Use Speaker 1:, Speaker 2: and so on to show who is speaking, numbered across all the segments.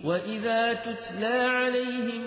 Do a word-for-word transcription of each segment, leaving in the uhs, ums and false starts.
Speaker 1: وإذا تتلى عليهم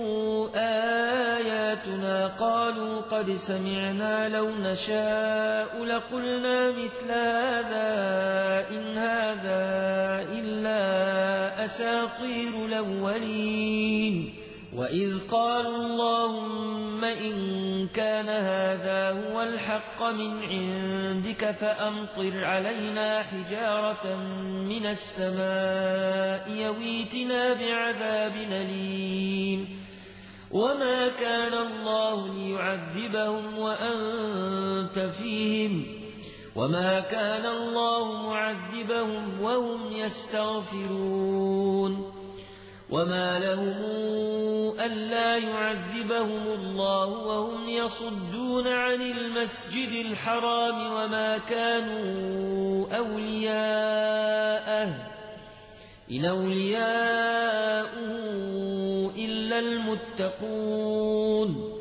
Speaker 1: آياتنا قالوا قد سمعنا لو نشاء لقلنا مثل هذا إن هذا إلا أساطير الأولين وإذ قالوا اللهم إن كان هذا هو الحق من عندك فأمطر علينا حجارة من السماء يويتنا بعذاب أليم وما كان الله ليعذبهم وأنت فيهم وما كان الله معذبهم وهم يستغفرون وما لهم ألا يعذبهم الله وهم يصدون عن المسجد الحرام وما كانوا أولياءه إن أولياؤه إلا المتقون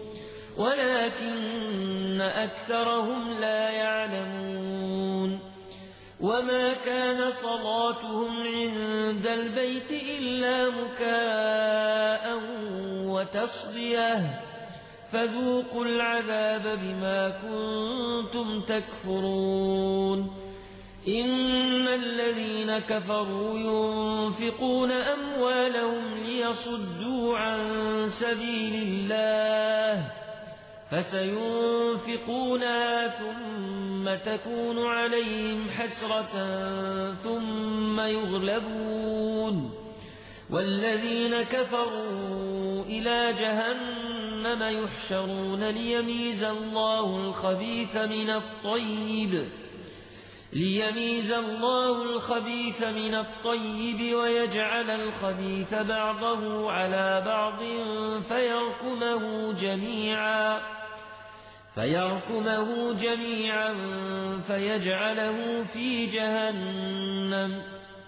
Speaker 1: ولكن أكثرهم لا يعلمون وما كان صلاتهم عند البيت إلا مكاء وتصديه فذوقوا العذاب بما كنتم تكفرون إن الذين كفروا ينفقون أموالهم ليصدوا عن سبيل الله فسينفقونها ثم تكون عليهم حسرة ثم يغلبون والذين كفروا إلى جهنم يحشرون ليميز الله الخبيث من الطيب ليميز الله الخبيث من الطيب ويجعل الخبيث بعضه على بعض فيركمه جميعا فيركمه جميعا فيجعله في جهنم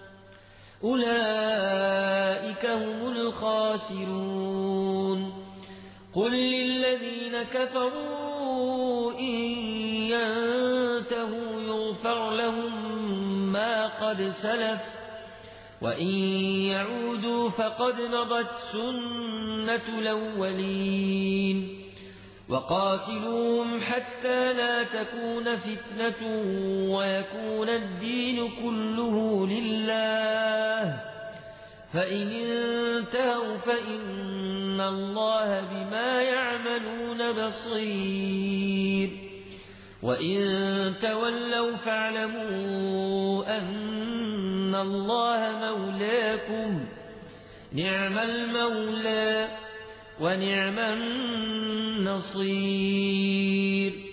Speaker 1: أولئك هم الخاسرون قل للذين كفروا إن ينتهوا يغفر لهم ما قد سلف وإن يعودوا فقد مضت سنة الأولين وقاتلوهم حتى لا تكون فتنة ويكون الدين كله لله فإن انتهوا فإن الله بما يعملون بصير وإن تولوا فاعلموا أن الله مولاكم نعم المولى ونعم النصير